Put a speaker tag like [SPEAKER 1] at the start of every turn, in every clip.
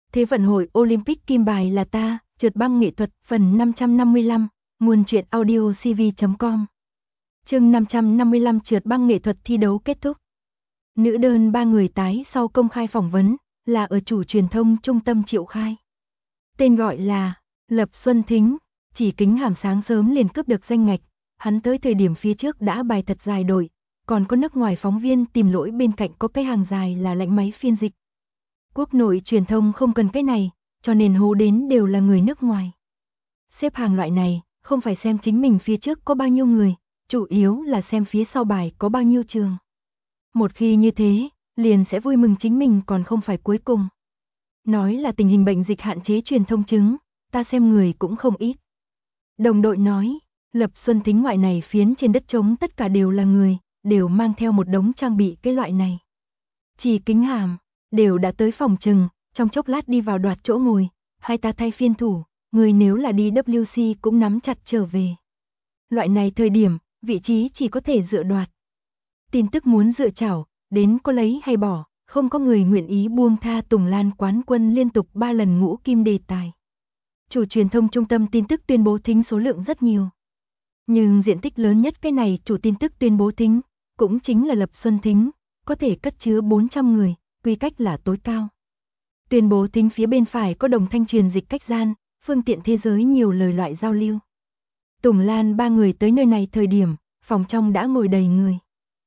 [SPEAKER 1] Thế vận hội Olympic kim bài là ta, trượt băng nghệ thuật phần 555, nguồn truyện audio cv.com. Chương 555 trượt băng nghệ thuật thi đấu kết thúc. Nữ đơn 3 người tái sau công khai phỏng vấn, là ở chủ truyền thông trung tâm Triệu Khai. Tên gọi là Lập Xuân Thính, chỉ Kính Hàm sáng sớm liền cướp được danh ngạch, hắn tới thời điểm phía trước đã bài thật dài đội, còn có nước ngoài phóng viên tìm lỗi bên cạnh có cái hàng dài là lệnh máy phiên dịch. Quốc nội truyền thông không cần cái này, cho nên hô đến đều là người nước ngoài. Xếp hàng loại này, không phải xem chính mình phía trước có bao nhiêu người, chủ yếu là xem phía sau bài có bao nhiêu trường. Một khi như thế, liền sẽ vui mừng chính mình còn không phải cuối cùng. Nói là tình hình bệnh dịch hạn chế truyền thông chứng, ta xem người cũng không ít. Đồng đội nói, Lập Xuân Thính ngoại này phiến trên đất trống tất cả đều là người, đều mang theo một đống trang bị cái loại này. Chỉ Kính Hàm, đều đã tới phòng trừng, trong chốc lát đi vào đoạt chỗ ngồi, hai ta thay phiên thủ, người nếu là đi WC cũng nắm chặt trở về. Loại này thời điểm, vị trí chỉ có thể dựa đoạt. Tin tức muốn dựa chảo, đến có lấy hay bỏ, không có người nguyện ý buông tha Tùng Lan quán quân liên tục 3 lần ngũ kim đề tài. Chủ truyền thông trung tâm tin tức tuyên bố thính số lượng rất nhiều. Nhưng diện tích lớn nhất cái này chủ tin tức tuyên bố thính, cũng chính là Lập Xuân Thính, có thể cất chứa 400 người, quy cách là tối cao. Tuyên bố thính phía bên phải có đồng thanh truyền dịch cách gian, phương tiện thế giới nhiều lời loại giao lưu. Tùng Lan 3 người tới nơi này thời điểm, phòng trong đã ngồi đầy người.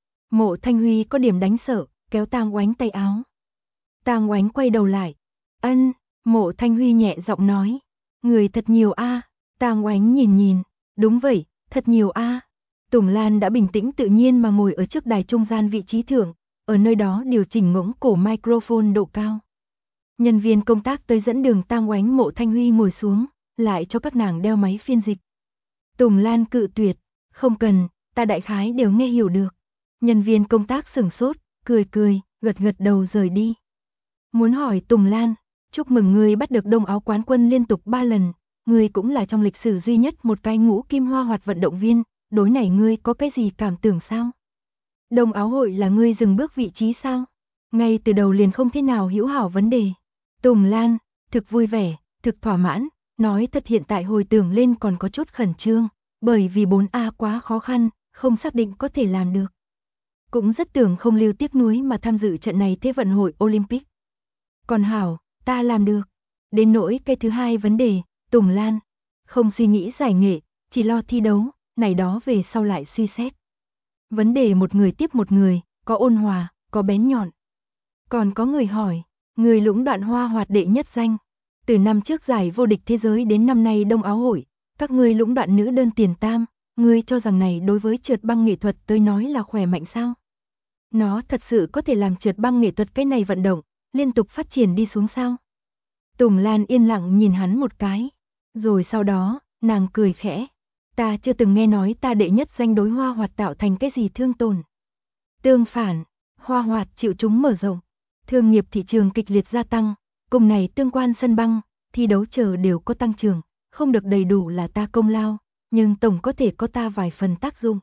[SPEAKER 1] Mộ Thanh Huy có điểm đánh sợ, kéo Tang Oánh tay áo. Tang Oánh quay đầu lại. Ân, Mộ Thanh Huy nhẹ giọng nói. Người thật nhiều a. Tang Oánh nhìn nhìn. Đúng vậy, thật nhiều a. Tùng Lan đã bình tĩnh tự nhiên mà ngồi ở trước đài trung gian vị trí thượng, ở nơi đó điều chỉnh ngỗng cổ microphone độ cao. Nhân viên công tác tới dẫn đường Tang Oánh Mộ Thanh Huy ngồi xuống, lại cho các nàng đeo máy phiên dịch. Tùng Lan cự tuyệt, không cần, ta đại khái đều nghe hiểu được. Nhân viên công tác sửng sốt, cười cười, gật gật đầu rời đi. Muốn hỏi Tùng Lan, chúc mừng ngươi bắt được Đông Áo quán quân liên tục 3 lần, ngươi cũng là trong lịch sử duy nhất một cái ngũ kim hoa hoạt vận động viên, đối này ngươi có cái gì cảm tưởng sao? Đông Áo hội là ngươi dừng bước vị trí sao? Ngay từ đầu liền không thế nào hiểu hảo vấn đề. Tùng Lan, thực vui vẻ, thực thỏa mãn, nói thật hiện tại hồi tưởng lên còn có chút khẩn trương, bởi vì 4A quá khó khăn, không xác định có thể làm được. Cũng rất tưởng không lưu tiếc nuối mà tham dự trận này thế vận hội Olympic. Còn hảo, ta làm được. Đến nỗi cái thứ hai vấn đề, Tùng Lan, không suy nghĩ giải nghệ, chỉ lo thi đấu, này đó về sau lại suy xét. Vấn đề một người tiếp một người, có ôn hòa, có bén nhọn. Còn có người hỏi, người lũng đoạn hoa hoạt đệ nhất danh. Từ năm trước giải vô địch thế giới đến năm nay Đông Áo hội, các ngươi lũng đoạn nữ đơn tiền tam, ngươi cho rằng này đối với trượt băng nghệ thuật tới nói là khỏe mạnh sao? Nó thật sự có thể làm trượt băng nghệ thuật cái này vận động, liên tục phát triển đi xuống sao? Tùng Lan yên lặng nhìn hắn một cái, rồi sau đó, nàng cười khẽ. Ta chưa từng nghe nói ta đệ nhất danh đối hoa hoạt tạo thành cái gì thương tổn. Tương phản, hoa hoạt chịu chúng mở rộng, thương nghiệp thị trường kịch liệt gia tăng, cùng này tương quan sân băng, thi đấu chờ đều có tăng trưởng, không được đầy đủ là ta công lao, nhưng tổng có thể có ta vài phần tác dụng.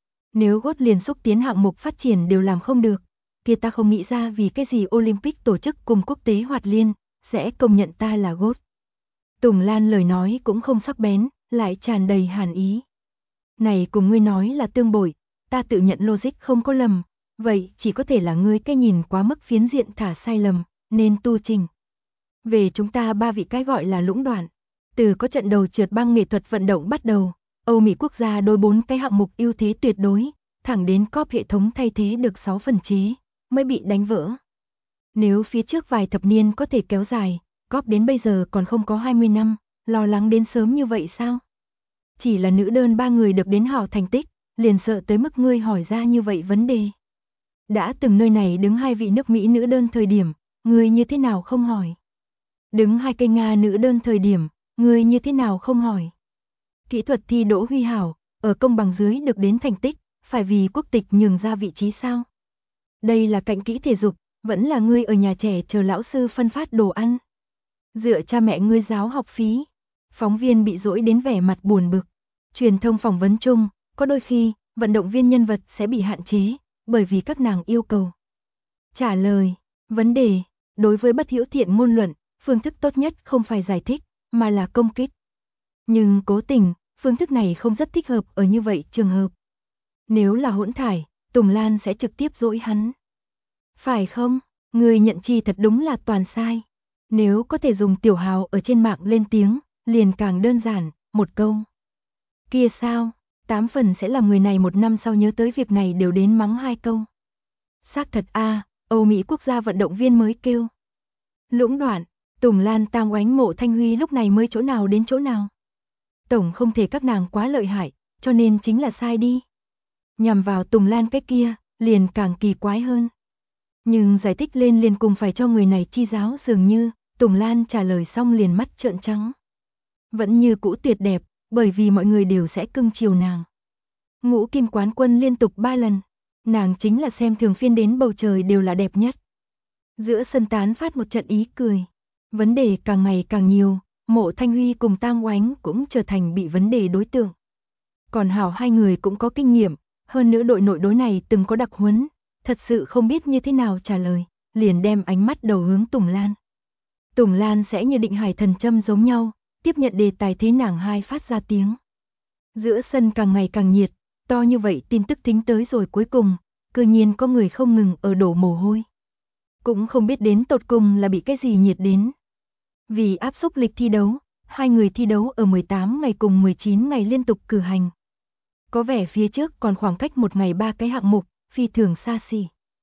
[SPEAKER 1] Nếu gót liền xúc tiến hạng mục phát triển đều làm không được, kia ta không nghĩ ra vì cái gì Olympic tổ chức cùng quốc tế hoạt liên, sẽ công nhận ta là gót. Tùng Lan lời nói cũng không sắc bén, lại tràn đầy hàn ý. Này cùng ngươi nói là tương bội, ta tự nhận logic không có lầm, vậy chỉ có thể là ngươi cái nhìn quá mức phiến diện thả sai lầm, nên tu trình. Về chúng ta 3 vị cái gọi là lũng đoạn, từ có trận đầu trượt băng nghệ thuật vận động bắt đầu, Âu Mỹ quốc gia đối 4 cái hạng mục ưu thế tuyệt đối, thẳng đến cóp hệ thống thay thế được 6 phần chế, mới bị đánh vỡ. Nếu phía trước vài thập niên có thể kéo dài, cóp đến bây giờ còn không có 20 năm, lo lắng đến sớm như vậy sao? Chỉ là nữ đơn 3 người được đến hảo thành tích, liền sợ tới mức ngươi hỏi ra như vậy vấn đề. Đã từng nơi này đứng 2 vị nước Mỹ nữ đơn thời điểm, ngươi như thế nào không hỏi? Đứng 2 cây Nga nữ đơn thời điểm, ngươi như thế nào không hỏi? Kỹ thuật thi Đỗ Huy Hảo, ở công bằng dưới được đến thành tích, phải vì quốc tịch nhường ra vị trí sao? Đây là cạnh kỹ thể dục, vẫn là ngươi ở nhà trẻ chờ lão sư phân phát đồ ăn. Dựa cha mẹ ngươi giáo học phí. Phóng viên bị dỗi đến vẻ mặt buồn bực. Truyền thông phỏng vấn chung, có đôi khi, vận động viên nhân vật sẽ bị hạn chế, bởi vì các nàng yêu cầu. Trả lời, vấn đề, đối với bất hữu thiện ngôn luận, phương thức tốt nhất không phải giải thích, mà là công kích. Nhưng cố tình, phương thức này không rất thích hợp ở như vậy trường hợp. Nếu là hỗn thải, Tùng Lan sẽ trực tiếp dỗi hắn. Phải không? Người nhận chi thật đúng là toàn sai. Nếu có thể dùng Tiểu Hào ở trên mạng lên tiếng, liền càng đơn giản, một câu. Kia sao, 8 phần sẽ làm người này một năm sau nhớ tới việc này đều đến mắng 2 câu. Xác thật a, Âu Mỹ quốc gia vận động viên mới kêu. Lũng đoạn, Tùng Lan Tang Oánh Mộ Thanh Huy lúc này mới chỗ nào đến chỗ nào. Tổng không thể các nàng quá lợi hại, cho nên chính là sai đi. Nhằm vào Tùng Lan cái kia, liền càng kỳ quái hơn. Nhưng giải thích lên liền cùng phải cho người này chi giáo dường như, Tùng Lan trả lời xong liền mắt trợn trắng. Vẫn như cũ tuyệt đẹp, bởi vì mọi người đều sẽ cưng chiều nàng. Ngũ kim quán quân liên tục 3 lần, nàng chính là xem thường phiên đến bầu trời đều là đẹp nhất. Giữa sân tán phát một trận ý cười. Vấn đề càng ngày càng nhiều, Mộ Thanh Huy cùng Tang Oánh cũng trở thành bị vấn đề đối tượng. Còn hảo hai người cũng có kinh nghiệm, hơn nữa đội nội đối này từng có đặc huấn, thật sự không biết như thế nào trả lời, liền đem ánh mắt đầu hướng Tùng Lan. Tùng Lan sẽ như định hải thần châm giống nhau, tiếp nhận đề tài thế nàng hai phát ra tiếng. Giữa sân càng ngày càng nhiệt, to như vậy tin tức tính tới rồi cuối cùng, cư nhiên có người không ngừng ở đổ mồ hôi. Cũng không biết đến tột cùng là bị cái gì nhiệt đến. Vì áp xúc lịch thi đấu, hai người thi đấu ở 18 ngày cùng 19 ngày liên tục cử hành. Có vẻ phía trước còn khoảng cách một ngày 3 cái hạng mục, phi thường xa xỉ.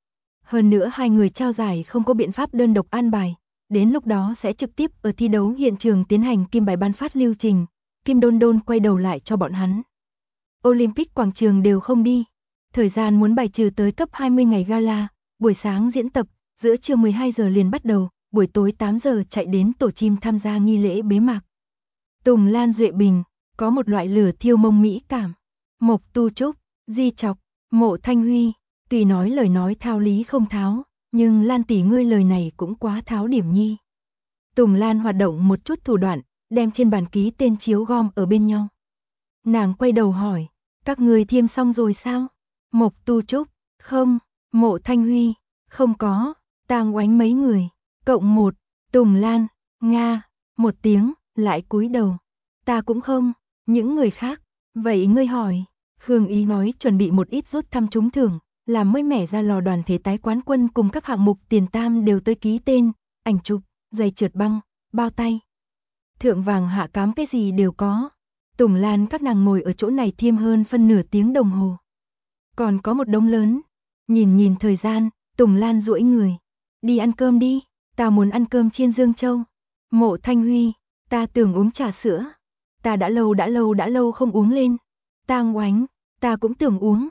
[SPEAKER 1] Hơn nữa hai người trao giải không có biện pháp đơn độc an bài, đến lúc đó sẽ trực tiếp ở thi đấu hiện trường tiến hành kim bài ban phát lưu trình, Kim Đôn Đôn quay đầu lại cho bọn hắn. Olympic quảng trường đều không đi, thời gian muốn bài trừ tới cấp 20 ngày gala, buổi sáng diễn tập, giữa trưa 12 giờ liền bắt đầu, buổi tối 8 giờ chạy đến tổ chim tham gia nghi lễ bế mạc. Tùng Lan Duệ Bình, có một loại lửa thiêu mông mỹ cảm. Mộc Tu Trúc, Di Chọc, Mộ Thanh Huy, tuy nói lời nói thao lý không tháo, nhưng Lan tỷ ngươi lời này cũng quá tháo điểm nhi. Tùng Lan hoạt động một chút thủ đoạn, đem trên bàn ký tên chiếu gom ở bên nhau. Nàng quay đầu hỏi, các người thiêm xong rồi sao? Mộc Tu Trúc, không. Mộ Thanh Huy, không có. Tang Oánh mấy người, cộng 1. Tùng Lan, Nga, một tiếng, lại cúi đầu. Ta cũng không. Những người khác, vậy ngươi hỏi. Khương Ý nói chuẩn bị một ít rút thăm trúng thưởng, làm mới mẻ ra lò đoàn thể tái quán quân cùng các hạng mục tiền tam đều tới ký tên, ảnh chụp, giày trượt băng, bao tay. Thượng vàng hạ cám cái gì đều có. Tùng Lan các nàng ngồi ở chỗ này thiêm hơn phân nửa tiếng đồng hồ. Còn có một đống lớn. Nhìn thời gian, Tùng Lan duỗi người. Đi ăn cơm đi, ta muốn ăn cơm chiên Dương Châu. Mộ Thanh Huy, ta tưởng uống trà sữa. Ta đã lâu không uống lên. Tang Oánh, ta cũng tưởng uống.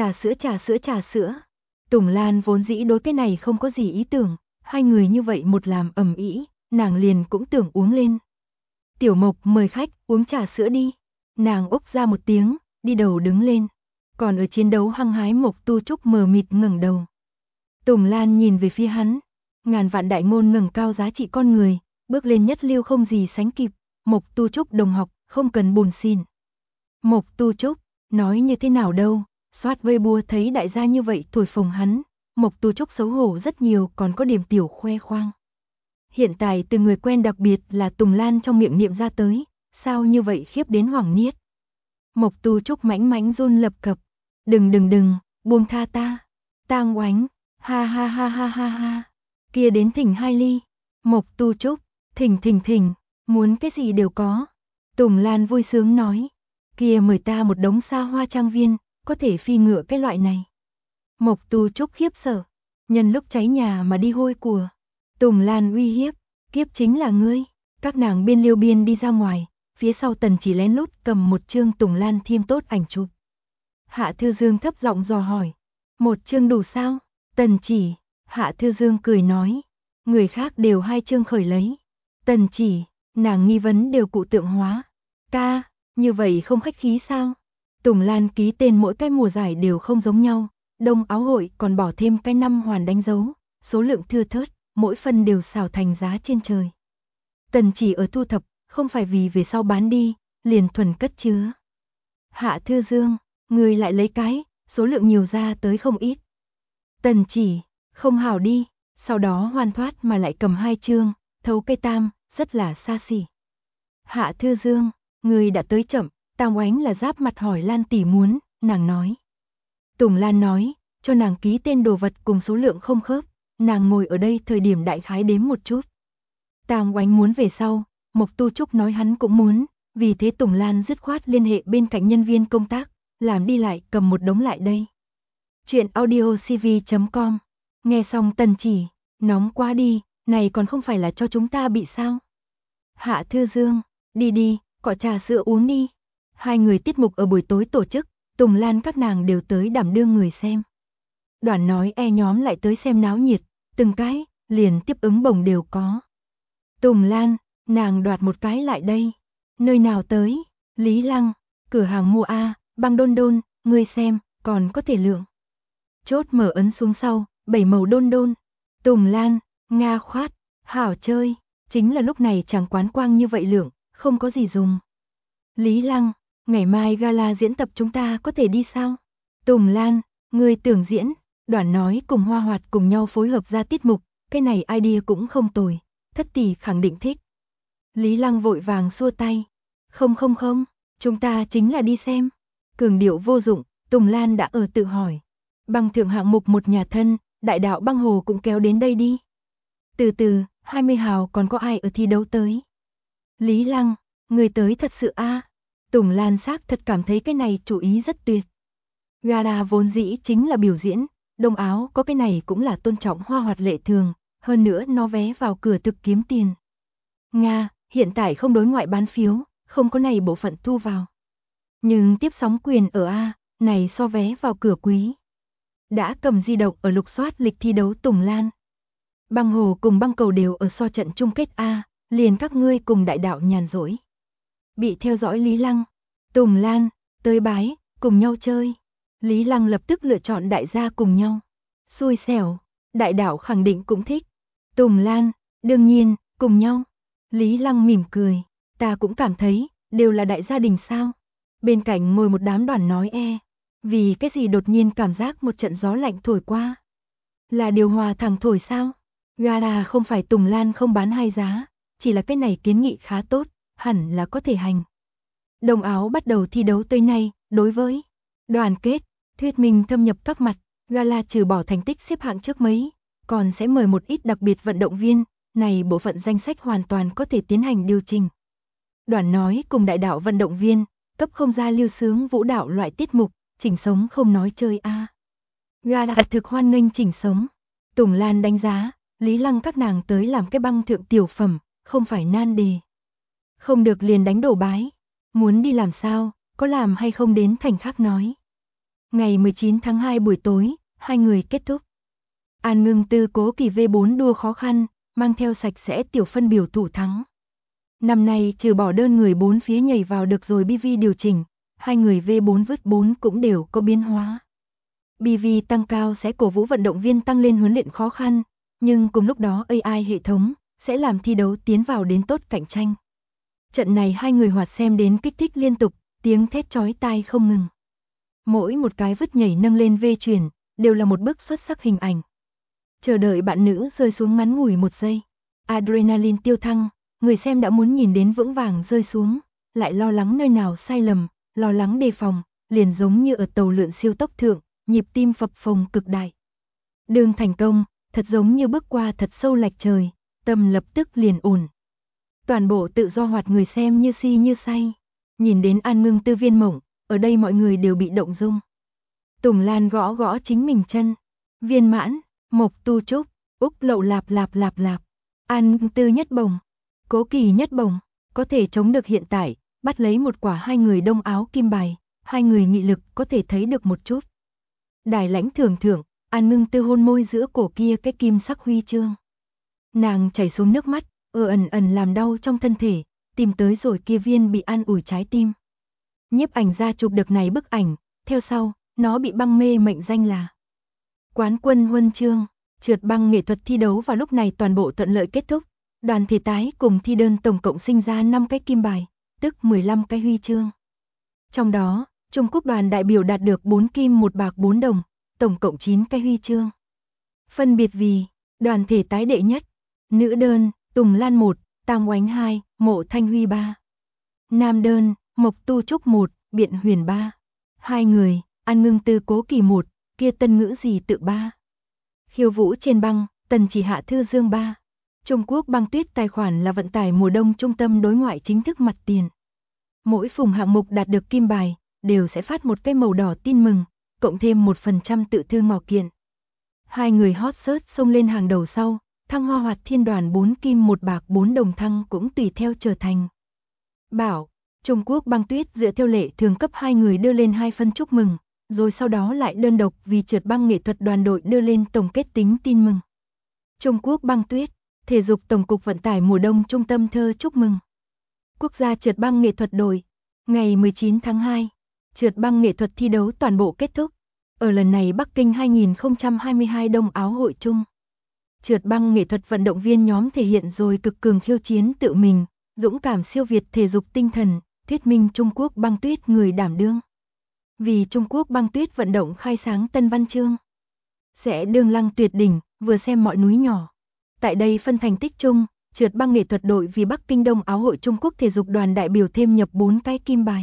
[SPEAKER 1] Trà sữa. Tùng Lan vốn dĩ đối cái này không có gì ý tưởng, hai người như vậy một làm ầm ĩ, nàng liền cũng tưởng uống lên. Tiểu Mộc mời khách uống trà sữa đi. Nàng úc ra một tiếng, đi đầu đứng lên. Còn ở chiến đấu hăng hái Mộc Tu Trúc mờ mịt ngẩng đầu. Tùng Lan nhìn về phía hắn, ngàn vạn đại ngôn ngẩng cao giá trị con người, bước lên nhất lưu không gì sánh kịp. Mộc Tu Trúc đồng học, không cần buồn xin. Mộc Tu Trúc, nói như thế nào đâu, soát Weibo thấy đại gia như vậy thổi phồng hắn, Mộc Tu Trúc xấu hổ rất nhiều, còn có điểm tiểu khoe khoang. Hiện tại từ người quen đặc biệt là Tùng Lan trong miệng niệm ra tới, sao như vậy khiếp đến hoảng niết. Mộc Tu Trúc mãnh run lập cập, đừng, buông tha ta. Tang Oánh, ha ha, kia đến thỉnh 2 ly. Mộc Tu Trúc, thỉnh, muốn cái gì đều có. Tùng Lan vui sướng nói, kia mời ta một đống xa hoa trang viên, có thể phi ngựa cái loại này. Mộc Tu Trúc khiếp sợ, nhân lúc cháy nhà mà đi hôi của. Tùng Lan uy hiếp, kiếp chính là ngươi. Các nàng biên liêu biên đi ra ngoài, phía sau Tần Chỉ lén lút cầm một chương Tùng Lan thiêm tốt ảnh chụp. Hạ Thư Dương thấp giọng dò hỏi, một chương đủ sao? Tần Chỉ, Hạ Thư Dương cười nói, người khác đều 2 chương khởi lấy. Tần Chỉ, nàng nghi vấn đều cụ tượng hóa. Ca, như vậy không khách khí sao? Tùng Lan ký tên mỗi cái mùa giải đều không giống nhau, đông áo hội còn bỏ thêm cái 5 hoàn đánh dấu, số lượng thưa thớt, mỗi phần đều xào thành giá trên trời. Tần Chỉ ở thu thập, không phải vì về sau bán đi, liền thuần cất chứa. Hạ Thư Dương, người lại lấy cái, số lượng nhiều ra tới không ít. Tần Chỉ, không hảo đi, sau đó hoan thoát mà lại cầm 2 chương, thấu cây tam, rất là xa xỉ. Hạ Thư Dương, người đã tới chậm, Tam Oánh là giáp mặt hỏi Lan tỷ muốn, nàng nói. Tùng Lan nói, cho nàng ký tên đồ vật cùng số lượng không khớp, nàng ngồi ở đây thời điểm đại khái đếm một chút. Tam Oánh muốn về sau, Mộc Tu Trúc nói hắn cũng muốn, vì thế Tùng Lan dứt khoát liên hệ bên cạnh nhân viên công tác, làm đi lại cầm một đống lại đây. Chuyện audiocv.com. Nghe xong Tần Chỉ, nóng quá đi, này còn không phải là cho chúng ta bị sao? Hạ Thư Dương, đi đi, cọ trà sữa uống đi. Hai người tiết mục ở buổi tối tổ chức, Tùng Lan các nàng đều tới đảm đương người xem. Đoàn nói nhóm lại tới xem náo nhiệt, từng cái, liền tiếp ứng bổng đều có. Tùng Lan, nàng đoạt một cái lại đây. Nơi nào tới? Lý Lăng, cửa hàng mua băng đôn đôn, ngươi xem, còn có thể lượng. Chốt mở ấn xuống sau, 7 màu đôn đôn. Tùng Lan, Nga khoát, hảo chơi, chính là lúc này chẳng quán quang như vậy lượng, không có gì dùng. Lý Lăng, ngày mai gala diễn tập chúng ta có thể đi sao? Tùng Lan, ngươi tưởng diễn, Đoàn nói cùng Hoa Hoạt cùng nhau phối hợp ra tiết mục, cái này idea cũng không tồi, thất tỷ khẳng định thích. Lý Lăng vội vàng xua tay. Không, chúng ta chính là đi xem. Cường điệu vô dụng, Tùng Lan đã ở tự hỏi. Băng thượng hạng mục một nhà thân, đại đạo băng hồ cũng kéo đến đây đi. Từ từ, 20 hào còn có ai ở thi đấu tới? Lý Lăng, người tới thật sự Tùng Lan xác thật cảm thấy cái này chủ ý rất tuyệt. Gala vốn dĩ chính là biểu diễn, đông áo có cái này cũng là tôn trọng Hoa Hoạt lệ thường, hơn nữa nó vé vào cửa thực kiếm tiền. Nga, hiện tại không đối ngoại bán phiếu, không có này bộ phận thu vào. Nhưng tiếp sóng quyền ở này so vé vào cửa quý. Đã cầm di động ở lục soát lịch thi đấu Tùng Lan. Băng hồ cùng băng cầu đều ở so trận chung kết liền các ngươi cùng đại đạo nhàn rỗi. Bị theo dõi Lý Lăng, Tùng Lan, tới bái, cùng nhau chơi. Lý Lăng lập tức lựa chọn đại gia cùng nhau. Xui xẻo, đại đạo khẳng định cũng thích. Tùng Lan, đương nhiên, cùng nhau. Lý Lăng mỉm cười, ta cũng cảm thấy, đều là đại gia đình sao. Bên cạnh ngồi một đám Đoàn nói vì cái gì đột nhiên cảm giác một trận gió lạnh thổi qua. Là điều hòa thẳng thổi sao? Gala không phải Tùng Lan không bán hay giá, chỉ là cái này kiến nghị khá tốt, hẳn là có thể hành. Đồng áo bắt đầu thi đấu tới nay, đối với đoàn kết, thuyết minh thâm nhập các mặt, gala trừ bỏ thành tích xếp hạng trước mấy, còn sẽ mời một ít đặc biệt vận động viên, này bộ phận danh sách hoàn toàn có thể tiến hành điều chỉnh. Đoàn nói cùng đại đạo vận động viên, cấp không ra lưu sướng vũ đạo loại tiết mục, chỉnh sống không nói chơi Gala thực hoan nghênh chỉnh sống. Tùng Lan đánh giá, Lý Lăng các nàng tới làm cái băng thượng tiểu phẩm, không phải nan đề. Không được liền đánh đổ bái. Muốn đi làm sao, có làm hay không đến thành khác nói. Ngày 19 tháng 2 buổi tối, hai người kết thúc. An Ngưng Tư cố kỳ V4 đua khó khăn, mang theo sạch sẽ tiểu phân biểu thủ thắng. Năm nay trừ bỏ đơn người 4 phía nhảy vào được rồi BV điều chỉnh, hai người V4 vứt 4 cũng đều có biến hóa. BV tăng cao sẽ cổ vũ vận động viên tăng lên huấn luyện khó khăn, nhưng cùng lúc đó AI hệ thống sẽ làm thi đấu tiến vào đến tốt cạnh tranh. Trận này hai người hoạt xem đến kích thích liên tục, tiếng thét chói tai không ngừng. Mỗi một cái vứt nhảy nâng lên V chuyển, đều là một bức xuất sắc hình ảnh. Chờ đợi bạn nữ rơi xuống ngắn ngủi một giây. Adrenaline tiêu thăng, người xem đã muốn nhìn đến vững vàng rơi xuống, lại lo lắng nơi nào sai lầm, lo lắng đề phòng, liền giống như ở tàu lượn siêu tốc thượng, nhịp tim phập phồng cực đại. Đường thành công, thật giống như bước qua thật sâu lạch trời, tâm lập tức liền ổn. Toàn bộ tự do hoạt người xem như si như say. Nhìn đến An Ngưng Tư viên mộng, ở đây mọi người đều bị động dung. Tùng Lan gõ gõ chính mình chân. Viên Mãn, Mộc Tu Trúc, Úc Lậu lạp lạp lạp lạp. An Ngưng Tư nhất bồng, Cố Kỳ nhất bồng, có thể chống được hiện tại, bắt lấy một quả hai người đông áo kim bài, hai người nghị lực có thể thấy được một chút. Đài lãnh thưởng thưởng, An Ngưng Tư hôn môi giữa cổ kia cái kim sắc huy chương. Nàng chảy xuống nước mắt, ẩn ẩn làm đau trong thân thể, tìm tới rồi kia viên bị an ủi trái tim. Nhiếp ảnh ra chụp được này bức ảnh, theo sau, nó bị băng mê mệnh danh là Quán quân huân chương. Trượt băng nghệ thuật thi đấu vào lúc này toàn bộ thuận lợi kết thúc. Đoàn thể tái cùng thi đơn tổng cộng sinh ra 5 cái kim bài, tức 15 cái huy chương. Trong đó, Trung Quốc đoàn đại biểu đạt được 4 kim 1 bạc 4 đồng, tổng cộng 9 cái huy chương. Phân biệt vì đoàn thể tái đệ nhất, nữ đơn, Tùng Lan 1, Tam Oánh 2, Mộ Thanh Huy 3. Nam đơn, Mộc Tu Trúc 1, Biện Huyền 3. 2 người, An Ngưng Tư Cố Kỳ 1, kia Tân Ngữ Gì Tự 3. Khiêu Vũ Trên Băng, Tần Chỉ Hạ Thư Dương 3. Trung Quốc Băng Tuyết tài khoản là vận tải mùa đông trung tâm đối ngoại chính thức mặt tiền. Mỗi phùng hạng mục đạt được kim bài, đều sẽ phát một cái màu đỏ tin mừng, cộng thêm 1% tự thương mỏ kiện. 2 người hot search xông lên hàng đầu sau, Thăng Hoa Hoạt Thiên Đoàn 4 kim 1 bạc 4 đồng thăng cũng tùy theo trở thành bảo. Trung Quốc Băng Tuyết dựa theo lệ thường cấp 2 người đưa lên 2 phân chúc mừng, rồi sau đó lại đơn độc vì trượt băng nghệ thuật đoàn đội đưa lên tổng kết tính tin mừng. Trung Quốc Băng Tuyết, Thể dục Tổng cục Vận tải mùa đông Trung tâm thơ chúc mừng. Quốc gia trượt băng nghệ thuật đội, ngày 19 tháng 2, trượt băng nghệ thuật thi đấu toàn bộ kết thúc. Ở lần này Bắc Kinh 2022 Đông Áo Hội Chung, trượt băng nghệ thuật vận động viên nhóm thể hiện rồi cực cường khiêu chiến tự mình, dũng cảm siêu việt thể dục tinh thần, thuyết minh Trung Quốc Băng Tuyết người đảm đương. Vì Trung Quốc Băng Tuyết vận động khai sáng tân văn chương, sẽ đương lăng tuyệt đỉnh, vừa xem mọi núi nhỏ. Tại đây phân thành tích chung, trượt băng nghệ thuật đội vì Bắc Kinh Đông Áo Hội Trung Quốc thể dục đoàn đại biểu thêm nhập 4 cái kim bài.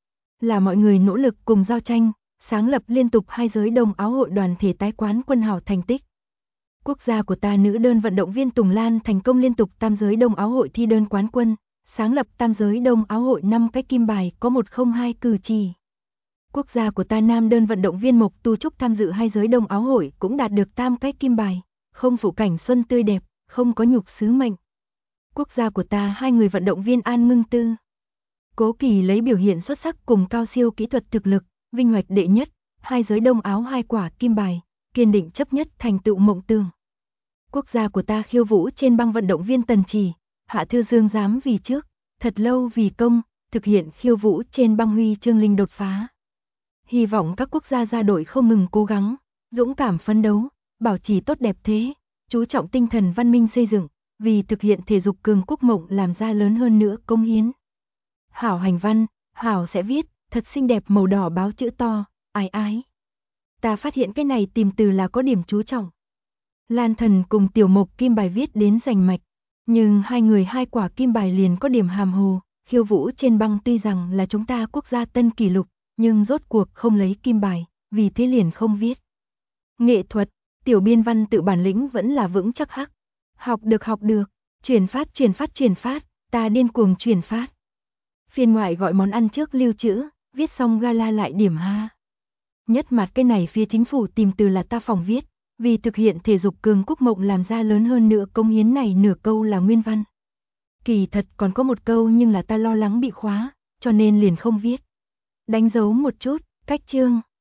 [SPEAKER 1] Là mọi người nỗ lực cùng giao tranh, sáng lập liên tục 2 giới Đông Áo Hội đoàn thể tái quán quân hảo thành tích. Quốc gia của ta nữ đơn vận động viên Tùng Lan thành công liên tục tam giới Đông Áo Hội thi đơn quán quân, sáng lập tam giới Đông Áo Hội 5 cái kim bài có 102 cử chỉ. Quốc gia của ta nam đơn vận động viên Mộc Tu Trúc tham dự 2 giới Đông Áo Hội cũng đạt được tam cái kim bài, không phụ cảnh xuân tươi đẹp, không có nhục sứ mệnh. Quốc gia của ta 2 người vận động viên An Ngưng Tư, Cố Kỳ lấy biểu hiện xuất sắc cùng cao siêu kỹ thuật thực lực, vinh hoạch đệ nhất, 2 giới Đông Áo 2 quả kim bài, kiên định chấp nhất thành tựu mộng tưởng. Quốc gia của ta khiêu vũ trên băng vận động viên Tần Chỉ, Hạ Thư Dương dám vì trước, thật lâu vì công, thực hiện khiêu vũ trên băng huy chương linh đột phá. Hy vọng các quốc gia ra đội không ngừng cố gắng, dũng cảm phấn đấu, bảo trì tốt đẹp thế, chú trọng tinh thần văn minh xây dựng, vì thực hiện thể dục cường quốc mộng làm ra lớn hơn nữa công hiến. Hảo hành văn, Hảo sẽ viết, thật xinh đẹp màu đỏ báo chữ to, ái ái. Ta phát hiện cái này tìm từ là có điểm chú trọng. Lan Thần cùng Tiểu Mộc kim bài viết đến rành mạch, nhưng 2 người 2 quả kim bài liền có điểm hàm hồ, khiêu vũ trên băng tuy rằng là chúng ta quốc gia tân kỷ lục, nhưng rốt cuộc không lấy kim bài, vì thế liền không viết. Nghệ thuật, tiểu biên văn tự bản lĩnh vẫn là vững chắc hắc. Học được, truyền phát, ta điên cuồng truyền phát. Phiên ngoại gọi món ăn trước lưu trữ, viết xong gala lại điểm ha. Nhất mặt cái này phía chính phủ tìm từ là ta phòng viết, vì thực hiện thể dục cường quốc mộng làm ra lớn hơn nữa công hiến này nửa câu là nguyên văn. Kỳ thật còn có một câu nhưng là ta lo lắng bị khóa, cho nên liền không viết. Đánh dấu một chút, cách chương.